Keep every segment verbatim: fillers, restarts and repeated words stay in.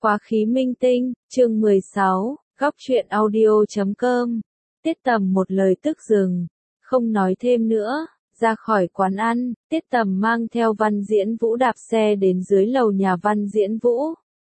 Quá khí minh tinh, chương mười sáu, góc truyện audio chấm com. Tiết Tầm một lời tức dừng, không nói thêm nữa, ra khỏi quán ăn, Tiết Tầm mang theo Văn Diễn Vũ đạp xe đến dưới lầu nhà Văn Diễn Vũ.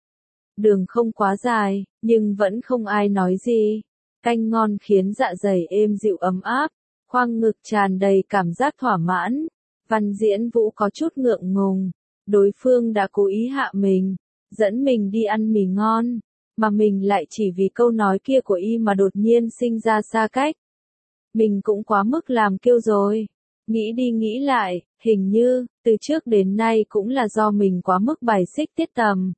Đường không quá dài, nhưng vẫn không ai nói gì. Canh ngon khiến dạ dày êm dịu ấm áp, khoang ngực tràn đầy cảm giác thỏa mãn. Văn Diễn Vũ có chút ngượng ngùng, đối phương đã cố ý hạ mình, dẫn mình đi ăn mì ngon, mà mình lại chỉ vì câu nói kia của y mà đột nhiên sinh ra xa cách. Mình cũng quá mức làm kiêu rồi. Nghĩ đi nghĩ lại, hình như, từ trước đến nay cũng là do mình quá mức bài xích Tiết Tầm.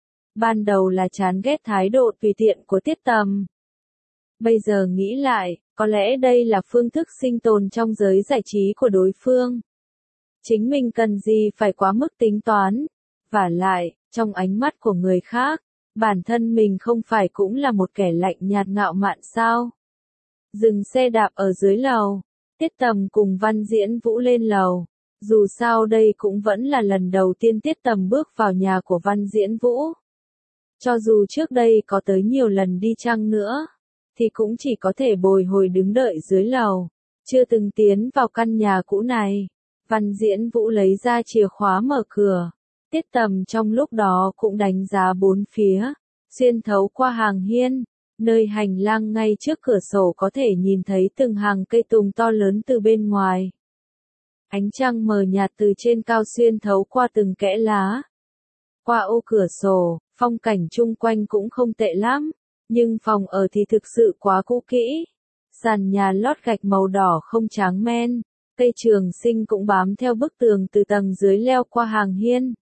Ban đầu là chán ghét thái độ tùy tiện của Tiết Tầm. Bây giờ nghĩ lại, có lẽ đây là phương thức sinh tồn trong giới giải trí của đối phương. Chính mình cần gì phải quá mức tính toán. Vả lại, trong ánh mắt của người khác, bản thân mình không phải cũng là một kẻ lạnh nhạt ngạo mạn sao? Dừng xe đạp ở dưới lầu, Tiết Tầm cùng Văn Diễn Vũ lên lầu. Dù sao đây cũng vẫn là lần đầu tiên Tiết Tầm bước vào nhà của Văn Diễn Vũ. Cho dù trước đây có tới nhiều lần đi chăng nữa, thì cũng chỉ có thể bồi hồi đứng đợi dưới lầu, chưa từng tiến vào căn nhà cũ này. Văn Diễn Vũ lấy ra chìa khóa mở cửa. Tiết Tầm trong lúc đó cũng đánh giá bốn phía, xuyên thấu qua hàng hiên, nơi hành lang ngay trước cửa sổ có thể nhìn thấy từng hàng cây tùng to lớn từ bên ngoài. Ánh trăng mờ nhạt từ trên cao xuyên thấu qua từng kẽ lá. Qua ô cửa sổ, phong cảnh chung quanh cũng không tệ lắm, nhưng phòng ở thì thực sự quá cũ kỹ. Sàn nhà lót gạch màu đỏ không tráng men, cây trường sinh cũng bám theo bức tường từ tầng dưới leo qua hàng hiên.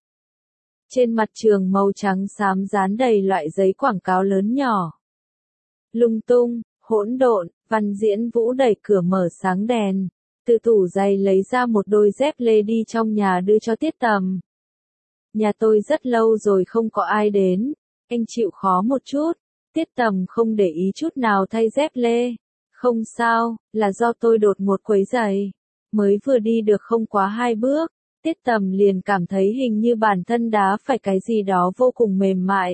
Trên mặt trường màu trắng xám dán đầy loại giấy quảng cáo lớn nhỏ. Lung tung, hỗn độn, Văn Diễn Vũ đẩy cửa mở sáng đèn, từ tủ giày lấy ra một đôi dép lê đi trong nhà đưa cho Tiết Tầm. Nhà tôi rất lâu rồi không có ai đến, anh chịu khó một chút. Tiết Tầm không để ý chút nào thay dép lê. Không sao, là do tôi đột ngột quấy giày. Mới vừa đi được không quá hai bước, Tiết Tầm liền cảm thấy hình như bản thân đá phải cái gì đó vô cùng mềm mại.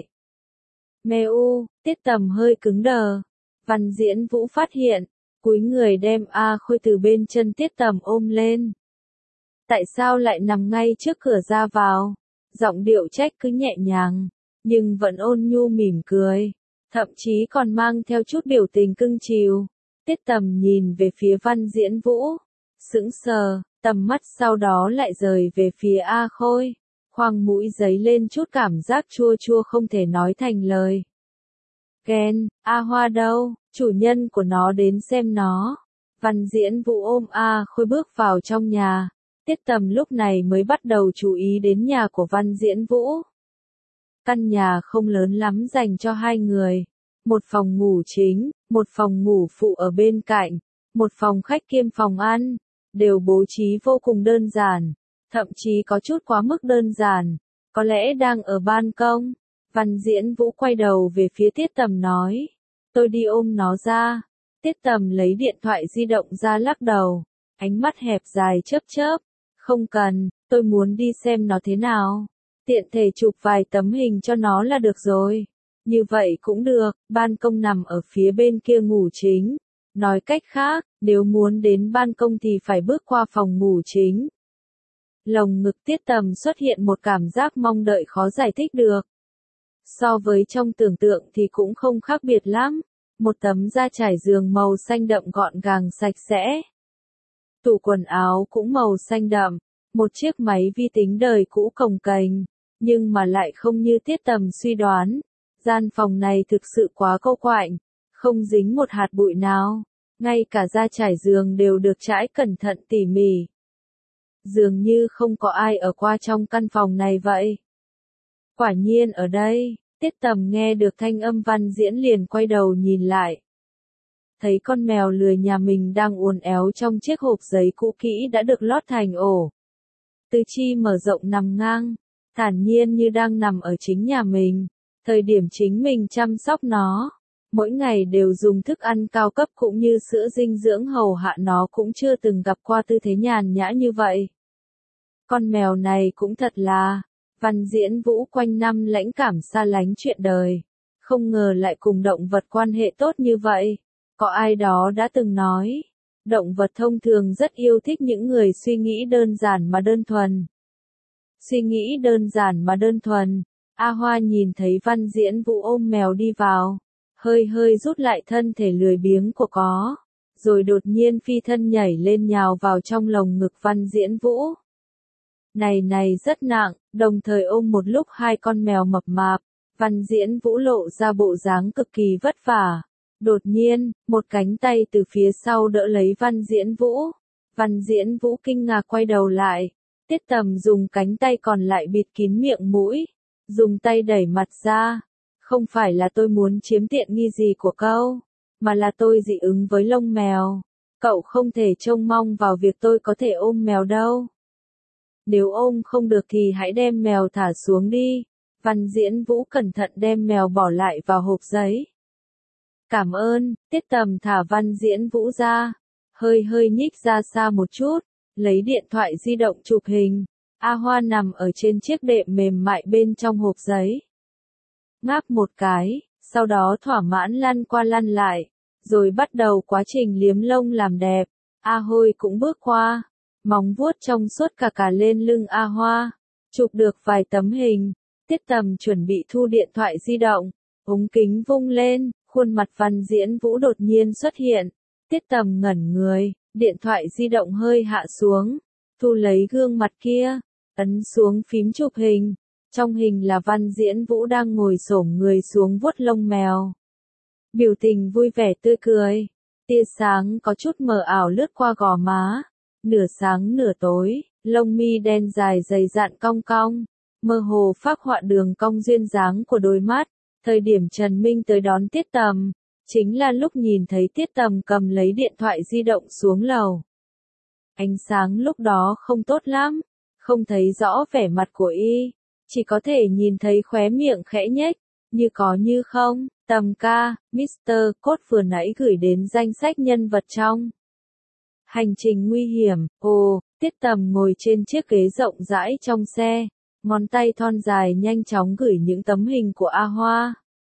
Meo, Tiết Tầm hơi cứng đờ. Văn Diễn Vũ phát hiện, cúi người đem A Khôi từ bên chân Tiết Tầm ôm lên. Tại sao lại nằm ngay trước cửa ra vào? Giọng điệu trách cứ nhẹ nhàng, nhưng vẫn ôn nhu mỉm cười, thậm chí còn mang theo chút biểu tình cưng chiều. Tiết Tầm nhìn về phía Văn Diễn Vũ, sững sờ, tầm mắt sau đó lại rời về phía A Khôi, khoang mũi dấy lên chút cảm giác chua chua không thể nói thành lời. Ghen, A Hoa đâu, chủ nhân của nó đến xem nó. Văn Diễn Vũ ôm A Khôi bước vào trong nhà. Tiết Tầm lúc này mới bắt đầu chú ý đến nhà của Văn Diễn Vũ. Căn nhà không lớn lắm dành cho hai người. Một phòng ngủ chính, một phòng ngủ phụ ở bên cạnh, một phòng khách kiêm phòng ăn, đều bố trí vô cùng đơn giản, thậm chí có chút quá mức đơn giản, có lẽ đang ở ban công. Văn Diễn Vũ quay đầu về phía Tiết Tầm nói, tôi đi ôm nó ra. Tiết Tầm lấy điện thoại di động ra lắc đầu, ánh mắt hẹp dài chớp chớp, không cần, tôi muốn đi xem nó thế nào, tiện thể chụp vài tấm hình cho nó là được rồi. Như vậy cũng được, ban công nằm ở phía bên kia ngủ chính. Nói cách khác, nếu muốn đến ban công thì phải bước qua phòng ngủ chính. Lồng ngực Tiết Tầm xuất hiện một cảm giác mong đợi khó giải thích được. So với trong tưởng tượng thì cũng không khác biệt lắm. Một tấm da trải giường màu xanh đậm gọn gàng sạch sẽ. Tủ quần áo cũng màu xanh đậm. Một chiếc máy vi tính đời cũ cồng kềnh, nhưng mà lại không như Tiết Tầm suy đoán. Gian phòng này thực sự quá cô quạnh, không dính một hạt bụi nào, ngay cả da trải giường đều được trải cẩn thận tỉ mỉ. Dường như không có ai ở qua trong căn phòng này vậy. Quả nhiên ở đây, Tiết Tầm nghe được thanh âm Văn Diễn liền quay đầu nhìn lại. Thấy con mèo lười nhà mình đang uốn éo trong chiếc hộp giấy cũ kỹ đã được lót thành ổ. Tứ chi mở rộng nằm ngang, thản nhiên như đang nằm ở chính nhà mình. Thời điểm chính mình chăm sóc nó, mỗi ngày đều dùng thức ăn cao cấp cũng như sữa dinh dưỡng hầu hạ nó cũng chưa từng gặp qua tư thế nhàn nhã như vậy. Con mèo này cũng thật là, Văn Diễn Vũ quanh năm lãnh cảm xa lánh chuyện đời. Không ngờ lại cùng động vật quan hệ tốt như vậy. Có ai đó đã từng nói, động vật thông thường rất yêu thích những người suy nghĩ đơn giản mà đơn thuần. Suy nghĩ đơn giản mà đơn thuần. A Hoa nhìn thấy Văn Diễn Vũ ôm mèo đi vào, hơi hơi rút lại thân thể lười biếng của có, rồi đột nhiên phi thân nhảy lên nhào vào trong lồng ngực Văn Diễn Vũ. Này này rất nặng, đồng thời ôm một lúc hai con mèo mập mạp, Văn Diễn Vũ lộ ra bộ dáng cực kỳ vất vả. Đột nhiên, một cánh tay từ phía sau đỡ lấy Văn Diễn Vũ. Văn Diễn Vũ kinh ngạc quay đầu lại. Tiết Tầm dùng cánh tay còn lại bịt kín miệng mũi, dùng tay đẩy mặt ra. Không phải là tôi muốn chiếm tiện nghi gì của cậu, mà là tôi dị ứng với lông mèo. Cậu không thể trông mong vào việc tôi có thể ôm mèo đâu. Nếu ôm không được thì hãy đem mèo thả xuống đi. Văn Diễn Vũ cẩn thận đem mèo bỏ lại vào hộp giấy. Cảm ơn. Tiết Tầm thả Văn Diễn Vũ ra, hơi hơi nhích ra xa một chút, lấy điện thoại di động chụp hình. A Hoa nằm ở trên chiếc đệm mềm mại bên trong hộp giấy. Ngáp một cái, sau đó thỏa mãn lăn qua lăn lại, rồi bắt đầu quá trình liếm lông làm đẹp. A Hôi cũng bước qua, móng vuốt trong suốt cả cả lên lưng A Hoa, chụp được vài tấm hình. Tiết Tầm chuẩn bị thu điện thoại di động, ống kính vung lên, khuôn mặt Văn Diễn Vũ đột nhiên xuất hiện. Tiết Tầm ngẩn người, điện thoại di động hơi hạ xuống, thu lấy gương mặt kia, ấn xuống phím chụp hình. Trong hình là Văn Diễn Vũ đang ngồi xổm người xuống vuốt lông mèo. Biểu tình vui vẻ tươi cười, tia sáng có chút mờ ảo lướt qua gò má, nửa sáng nửa tối, lông mi đen dài dày dặn cong cong, mơ hồ phác họa đường cong duyên dáng của đôi mắt. Thời điểm Trần Minh tới đón Tiết Tầm, chính là lúc nhìn thấy Tiết Tầm cầm lấy điện thoại di động xuống lầu. Ánh sáng lúc đó không tốt lắm, không thấy rõ vẻ mặt của y, chỉ có thể nhìn thấy khóe miệng khẽ nhếch, như có như không. Tầm ca, mít tơ Cốt vừa nãy gửi đến danh sách nhân vật trong Hành Trình Nguy Hiểm. Ồ, Tiết Tầm ngồi trên chiếc ghế rộng rãi trong xe, ngón tay thon dài nhanh chóng gửi những tấm hình của A Hoa.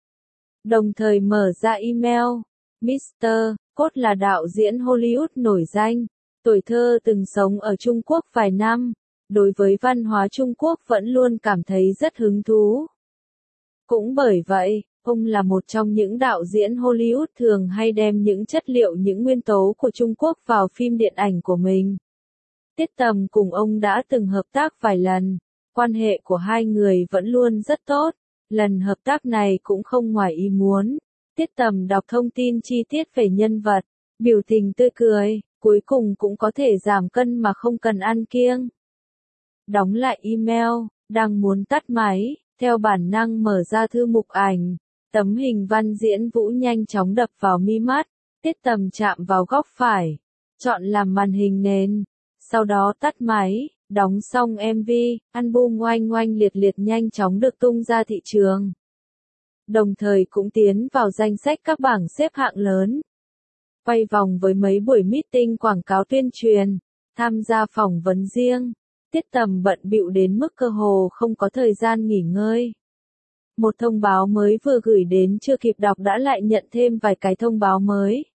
Đồng thời mở ra email. mít tơ Cốt là đạo diễn Hollywood nổi danh, tuổi thơ từng sống ở Trung Quốc vài năm, đối với văn hóa Trung Quốc vẫn luôn cảm thấy rất hứng thú. Cũng bởi vậy, ông là một trong những đạo diễn Hollywood thường hay đem những chất liệu những nguyên tố của Trung Quốc vào phim điện ảnh của mình. Tiết Tầm cùng ông đã từng hợp tác vài lần, quan hệ của hai người vẫn luôn rất tốt, lần hợp tác này cũng không ngoài ý muốn. Tiết Tầm đọc thông tin chi tiết về nhân vật, biểu tình tươi cười, cuối cùng cũng có thể giảm cân mà không cần ăn kiêng. Đóng lại email, đang muốn tắt máy, theo bản năng mở ra thư mục ảnh, tấm hình Văn Diễn Vũ nhanh chóng đập vào mi mắt. Tiết Tầm chạm vào góc phải, chọn làm màn hình nền, sau đó tắt máy. Đóng xong em vê, album Oanh Oanh Liệt Liệt nhanh chóng được tung ra thị trường. Đồng thời cũng tiến vào danh sách các bảng xếp hạng lớn. Quay vòng với mấy buổi meeting quảng cáo tuyên truyền, tham gia phỏng vấn riêng. Tiết Tầm bận bịu đến mức cơ hồ không có thời gian nghỉ ngơi. Một thông báo mới vừa gửi đến chưa kịp đọc đã lại nhận thêm vài cái thông báo mới.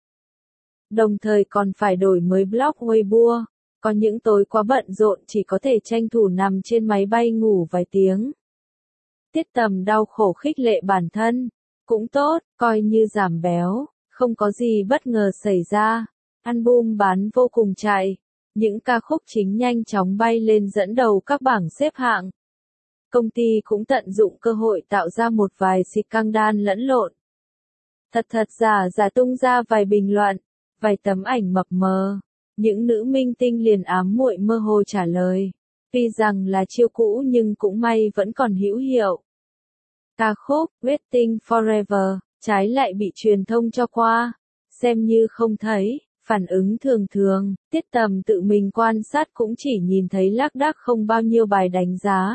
Đồng thời còn phải đổi mới blog Weibo. Có những tối quá bận rộn chỉ có thể tranh thủ nằm trên máy bay ngủ vài tiếng. Tiết Tầm đau khổ khích lệ bản thân. Cũng tốt, coi như giảm béo, không có gì bất ngờ xảy ra. Album bán vô cùng chạy. Những ca khúc chính nhanh chóng bay lên dẫn đầu các bảng xếp hạng. Công ty cũng tận dụng cơ hội tạo ra một vài scandal lẫn lộn. Thật thật giả giả tung ra vài bình luận, vài tấm ảnh mập mờ. Những nữ minh tinh liền ám muội mơ hồ trả lời. Tuy rằng là chiêu cũ nhưng cũng may vẫn còn hữu hiệu. Ca khúc Waiting Forever trái lại bị truyền thông cho qua, xem như không thấy, phản ứng thường thường. Tiết Tầm tự mình quan sát cũng chỉ nhìn thấy lác đác không bao nhiêu bài đánh giá.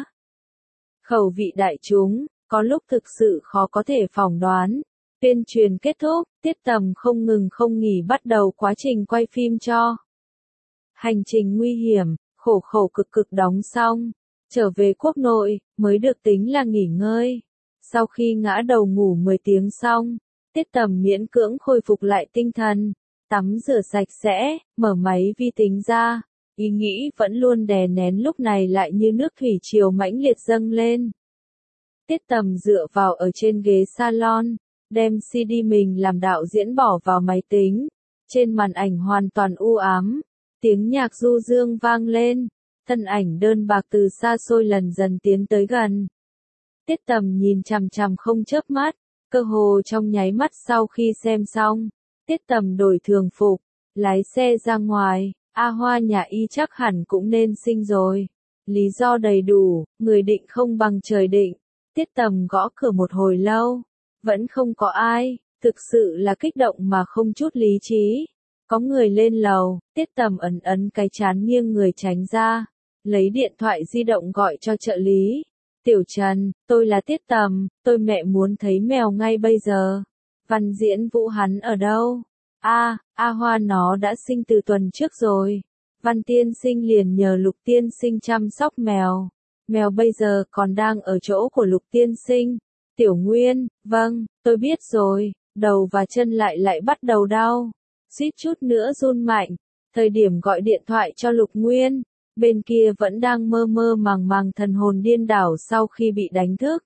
Khẩu vị đại chúng, có lúc thực sự khó có thể phỏng đoán. Tuyên truyền kết thúc, Tiết Tầm không ngừng không nghỉ bắt đầu quá trình quay phim cho Hành Trình Nguy Hiểm, khổ khổ cực cực đóng xong. trở về quốc nội, mới được tính là nghỉ ngơi. Sau khi ngã đầu ngủ mười tiếng xong, Tiết Tầm miễn cưỡng khôi phục lại tinh thần, tắm rửa sạch sẽ, mở máy vi tính ra, ý nghĩ vẫn luôn đè nén lúc này lại như nước thủy triều mãnh liệt dâng lên. Tiết Tầm dựa vào ở trên ghế salon, đem xê đê mình làm đạo diễn bỏ vào máy tính, trên màn ảnh hoàn toàn u ám, tiếng nhạc du dương vang lên, thân ảnh đơn bạc từ xa xôi lần dần tiến tới gần. Tiết Tầm nhìn chằm chằm không chớp mắt, cơ hồ trong nháy mắt sau khi xem xong, Tiết Tầm đổi thường phục, lái xe ra ngoài, A Hoa nhà y chắc hẳn cũng nên sinh rồi. Lý do đầy đủ, người định không bằng trời định. Tiết Tầm gõ cửa một hồi lâu, vẫn không có ai, thực sự là kích động mà không chút lý trí. Có người lên lầu, Tiết Tầm ấn ấn cái chán nghiêng người tránh ra, lấy điện thoại di động gọi cho trợ lý. Tiểu Trần, tôi là Tiết Tầm, tôi mẹ muốn thấy mèo ngay bây giờ. Văn Diễn Vũ hắn ở đâu? A, A Hoa nó đã sinh từ tuần trước rồi. Văn tiên sinh liền nhờ Lục tiên sinh chăm sóc mèo. Mèo bây giờ còn đang ở chỗ của Lục tiên sinh. Tiểu Nguyên, vâng, tôi biết rồi, đầu và chân lại lại bắt đầu đau. Suýt chút nữa run mạnh. Thời điểm gọi điện thoại cho Lục Nguyên, bên kia vẫn đang mơ mơ màng màng thần hồn điên đảo sau khi bị đánh thức.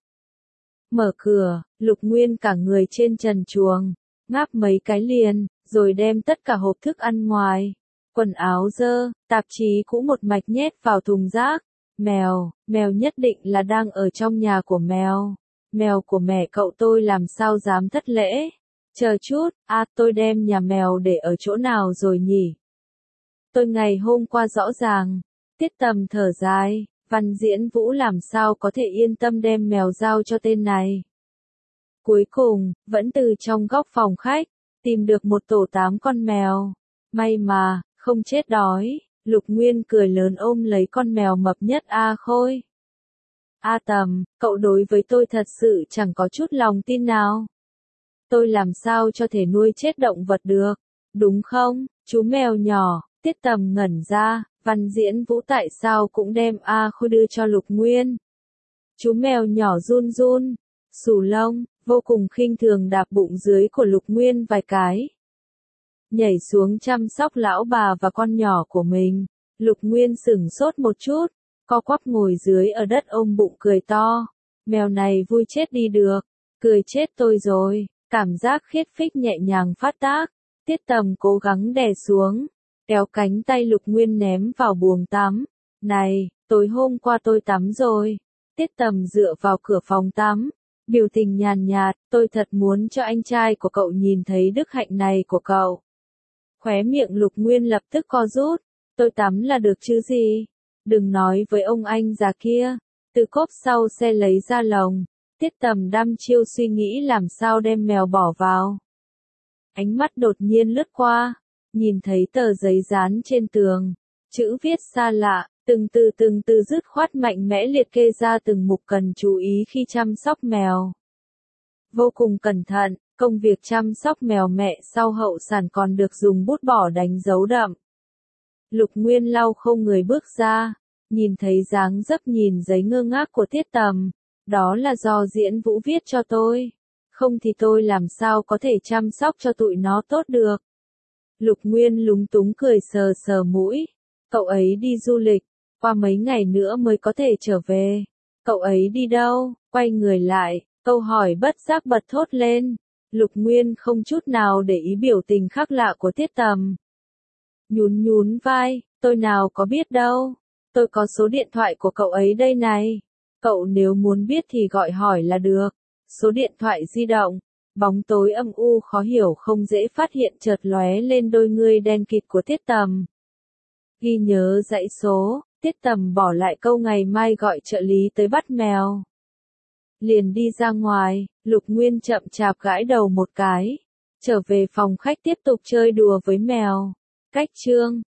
Mở cửa, Lục Nguyên cả người trên trần truồng, ngáp mấy cái liền, rồi đem tất cả hộp thức ăn ngoài, quần áo dơ, tạp chí cũ một mạch nhét vào thùng rác. Mèo, mèo nhất định là đang ở trong nhà của mèo. Mèo của mẹ cậu tôi làm sao dám thất lễ. Chờ chút, à tôi đem nhà mèo để ở chỗ nào rồi nhỉ? Tôi ngày hôm qua rõ ràng. Tiết Tầm thở dài, Văn Diễn Vũ làm sao có thể yên tâm đem mèo giao cho tên này. Cuối cùng, vẫn từ trong góc phòng khách, tìm được một tổ tám con mèo. May mà, không chết đói. Lục Nguyên cười lớn ôm lấy con mèo mập nhất A Khôi. A Tầm, cậu đối với tôi thật sự chẳng có chút lòng tin nào. Tôi làm sao cho thể nuôi chết động vật được, đúng không, chú mèo nhỏ? Tiết Tầm ngẩn ra, Văn Diễn Vũ tại sao cũng đem A Khôi đưa cho Lục Nguyên. Chú mèo nhỏ run run, xù lông, vô cùng khinh thường đạp bụng dưới của Lục Nguyên vài cái. Nhảy xuống chăm sóc lão bà và con nhỏ của mình, Lục Nguyên sửng sốt một chút, co quắp ngồi dưới ở đất ôm bụng cười to. Mèo này vui chết đi được, cười chết tôi rồi, cảm giác khiết phích nhẹ nhàng phát tác. Tiết Tầm cố gắng đè xuống, kéo cánh tay Lục Nguyên ném vào buồng tắm. Này, tối hôm qua tôi tắm rồi. Tiết Tầm dựa vào cửa phòng tắm, biểu tình nhàn nhạt, tôi thật muốn cho anh trai của cậu nhìn thấy đức hạnh này của cậu. Khóe miệng Lục Nguyên lập tức co rút, tôi tắm là được chứ gì? Đừng nói với ông anh già kia. Từ cốp sau xe lấy ra lồng, Tiết Tầm đăm chiêu suy nghĩ làm sao đem mèo bỏ vào. Ánh mắt đột nhiên lướt qua, nhìn thấy tờ giấy dán trên tường, chữ viết xa lạ, từng từ từng từ dứt khoát mạnh mẽ liệt kê ra từng mục cần chú ý khi chăm sóc mèo. Vô cùng cẩn thận, công việc chăm sóc mèo mẹ sau hậu sản còn được dùng bút bỏ đánh dấu đậm. Lục Nguyên lau khô người bước ra, nhìn thấy dáng dấp nhìn giấy ngơ ngác của Tiết Tầm, đó là do Diễn Vũ viết cho tôi, không thì tôi làm sao có thể chăm sóc cho tụi nó tốt được. Lục Nguyên lúng túng cười sờ sờ mũi, cậu ấy đi du lịch, qua mấy ngày nữa mới có thể trở về. Cậu ấy đi đâu? Quay người lại, câu hỏi bất giác bật thốt lên. Lục Nguyên không chút nào để ý biểu tình khác lạ của Tiết Tầm. Nhún nhún vai, tôi nào có biết đâu. Tôi có số điện thoại của cậu ấy đây này. Cậu nếu muốn biết thì gọi hỏi là được. Số điện thoại di động. Bóng tối âm u khó hiểu không dễ phát hiện chợt lóe lên đôi ngươi đen kịt của Tiết Tầm. Ghi nhớ dãy số, Tiết Tầm bỏ lại câu ngày mai gọi trợ lý tới bắt mèo. Liền đi ra ngoài, Lục Nguyên chậm chạp gãi đầu một cái. Trở về phòng khách tiếp tục chơi đùa với mèo. Cách chương